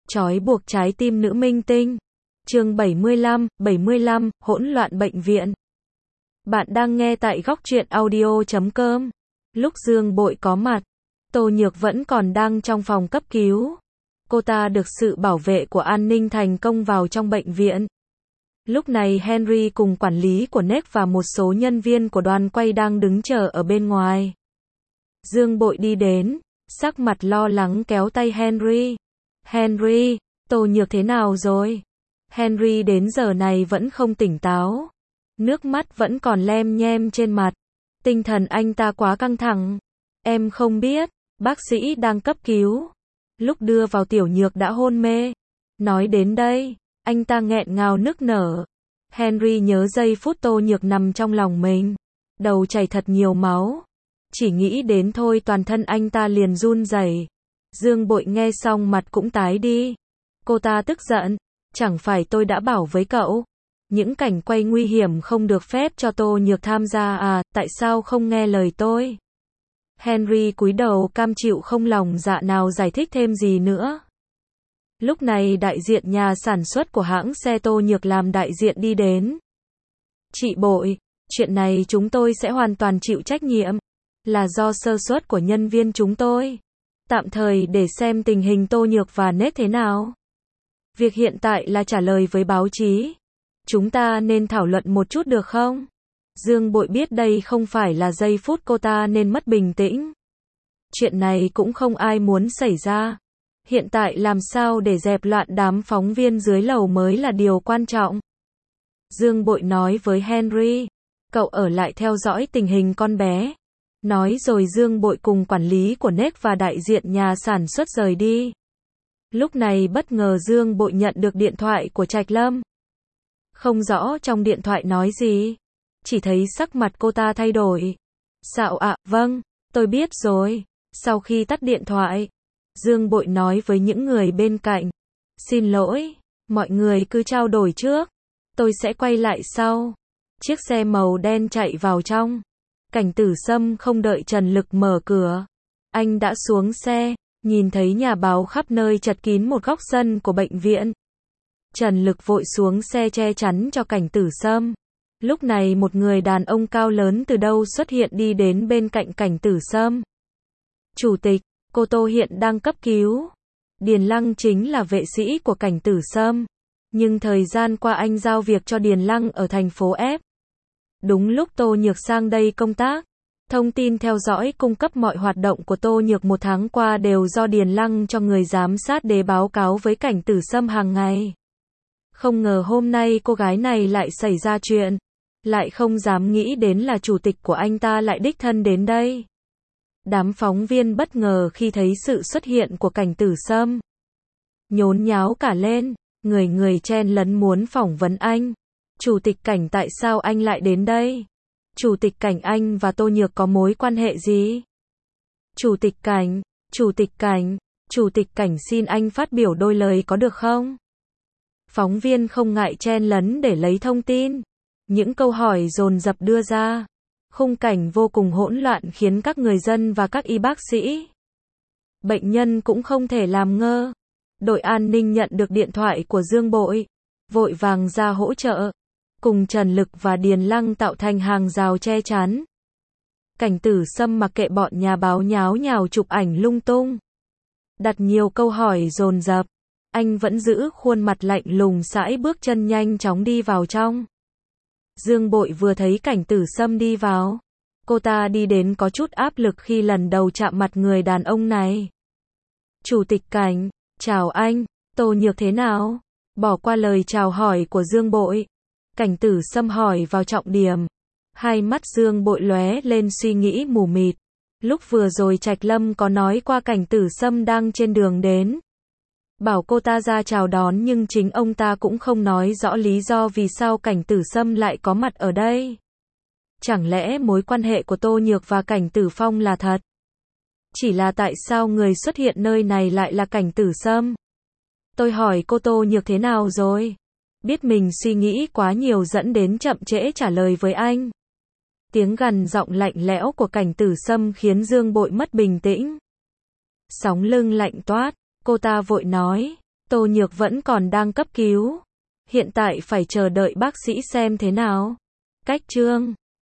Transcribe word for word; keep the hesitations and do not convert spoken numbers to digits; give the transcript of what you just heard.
Trói buộc trái tim nữ minh tinh. Chương bảy mươi lăm, bảy mươi lăm, hỗn loạn bệnh viện. Bạn đang nghe tại góc truyện audio chấm com. Lúc Dương Bội có mặt, Tô Nhược vẫn còn đang trong phòng cấp cứu. Cô ta được sự bảo vệ của an ninh thành công vào trong bệnh viện. Lúc này Henry cùng quản lý của Next và một số nhân viên của đoàn quay đang đứng chờ ở bên ngoài. Dương Bội đi đến, sắc mặt lo lắng kéo tay Henry. Henry, Tô Nhược thế nào rồi? Henry đến giờ này vẫn không tỉnh táo. Nước mắt vẫn còn lem nhem trên mặt. Tinh thần anh ta quá căng thẳng. Em không biết, bác sĩ đang cấp cứu. Lúc đưa vào Tiểu Nhược đã hôn mê. Nói đến đây, anh ta nghẹn ngào nức nở. Henry nhớ giây phút Tô Nhược nằm trong lòng mình. Đầu chảy thật nhiều máu. Chỉ nghĩ đến thôi toàn thân anh ta liền run rẩy. Dương Bội nghe xong mặt cũng tái đi. Cô ta tức giận. Chẳng phải tôi đã bảo với cậu. Những cảnh quay nguy hiểm không được phép cho Tô Nhược tham gia à, tại sao không nghe lời tôi? Henry cúi đầu cam chịu không lòng dạ nào giải thích thêm gì nữa. Lúc này đại diện nhà sản xuất của hãng xe Tô Nhược làm đại diện đi đến. Chị Bội, chuyện này chúng tôi sẽ hoàn toàn chịu trách nhiệm. Là do sơ suất của nhân viên chúng tôi. Tạm thời để xem tình hình Tô Nhược và Next thế nào. Việc hiện tại là trả lời với báo chí. Chúng ta nên thảo luận một chút được không? Dương Bội biết đây không phải là giây phút cô ta nên mất bình tĩnh. Chuyện này cũng không ai muốn xảy ra. Hiện tại làm sao để dẹp loạn đám phóng viên dưới lầu mới là điều quan trọng. Dương Bội nói với Henry, cậu ở lại theo dõi tình hình con bé. Nói rồi Dương Bội cùng quản lý của Next và đại diện nhà sản xuất rời đi. Lúc này bất ngờ Dương Bội nhận được điện thoại của Trạch Lâm. Không rõ trong điện thoại nói gì. Chỉ thấy sắc mặt cô ta thay đổi. Xạo ạ, vâng, tôi biết rồi. Sau khi tắt điện thoại, Dương Bội nói với những người bên cạnh. Xin lỗi, mọi người cứ trao đổi trước. Tôi sẽ quay lại sau. Chiếc xe màu đen chạy vào trong. Cảnh Tử Sâm không đợi Trần Lực mở cửa. Anh đã xuống xe, nhìn thấy nhà báo khắp nơi chật kín một góc sân của bệnh viện. Trần Lực vội xuống xe che chắn cho Cảnh Tử Sâm. Lúc này một người đàn ông cao lớn từ đâu xuất hiện đi đến bên cạnh Cảnh Tử Sâm. Chủ tịch, cô Tô hiện đang cấp cứu. Điền Lăng chính là vệ sĩ của Cảnh Tử Sâm. Nhưng thời gian qua anh giao việc cho Điền Lăng ở thành phố F. Đúng lúc Tô Nhược sang đây công tác. Thông tin theo dõi cung cấp mọi hoạt động của Tô Nhược một tháng qua đều do Điền Lăng cho người giám sát để báo cáo với Cảnh Tử Sâm hàng ngày. Không ngờ hôm nay cô gái này lại xảy ra chuyện. Lại không dám nghĩ đến là chủ tịch của anh ta lại đích thân đến đây. Đám phóng viên bất ngờ khi thấy sự xuất hiện của Cảnh Tử Sâm. Nhốn nháo cả lên, người người chen lấn muốn phỏng vấn anh. Chủ tịch Cảnh, tại sao anh lại đến đây? Chủ tịch Cảnh, anh và Tô Nhược có mối quan hệ gì? Chủ tịch Cảnh, Chủ tịch Cảnh, Chủ tịch Cảnh xin anh phát biểu đôi lời có được không? Phóng viên không ngại chen lấn để lấy thông tin. Những câu hỏi dồn dập đưa ra. Khung cảnh vô cùng hỗn loạn khiến các người dân và các y bác sĩ, bệnh nhân cũng không thể làm ngơ. Đội an ninh nhận được điện thoại của Dương Bội, vội vàng ra hỗ trợ. Cùng Trần Lực và Điền Lăng tạo thành hàng rào che chắn. Cảnh Tử Sâm mặc kệ bọn nhà báo nháo nhào chụp ảnh lung tung. Đặt nhiều câu hỏi dồn dập. Anh vẫn giữ khuôn mặt lạnh lùng sải bước chân nhanh chóng đi vào trong. Dương Bội vừa thấy Cảnh Tử Sâm đi vào. Cô ta đi đến có chút áp lực khi lần đầu chạm mặt người đàn ông này. Chủ tịch Cảnh, chào anh, Tô Nhược thế nào? Bỏ qua lời chào hỏi của Dương Bội. Cảnh Tử Sâm hỏi vào trọng điểm. Hai mắt Dương Bội lóe lên suy nghĩ mù mịt. Lúc vừa rồi Trạch Lâm có nói qua Cảnh Tử Sâm đang trên đường đến. Bảo cô ta ra chào đón nhưng chính ông ta cũng không nói rõ lý do vì sao Cảnh Tử Sâm lại có mặt ở đây. Chẳng lẽ mối quan hệ của Tô Nhược và Cảnh Tử Phong là thật? Chỉ là tại sao người xuất hiện nơi này lại là Cảnh Tử Sâm? Tôi hỏi cô Tô Nhược thế nào rồi? Biết mình suy nghĩ quá nhiều dẫn đến chậm trễ trả lời với anh. Tiếng gằn giọng lạnh lẽo của Cảnh Tử Sâm khiến Dương Bội mất bình tĩnh. Sóng lưng lạnh toát, cô ta vội nói, Tô Nhược vẫn còn đang cấp cứu. Hiện tại phải chờ đợi bác sĩ xem thế nào. Cách chương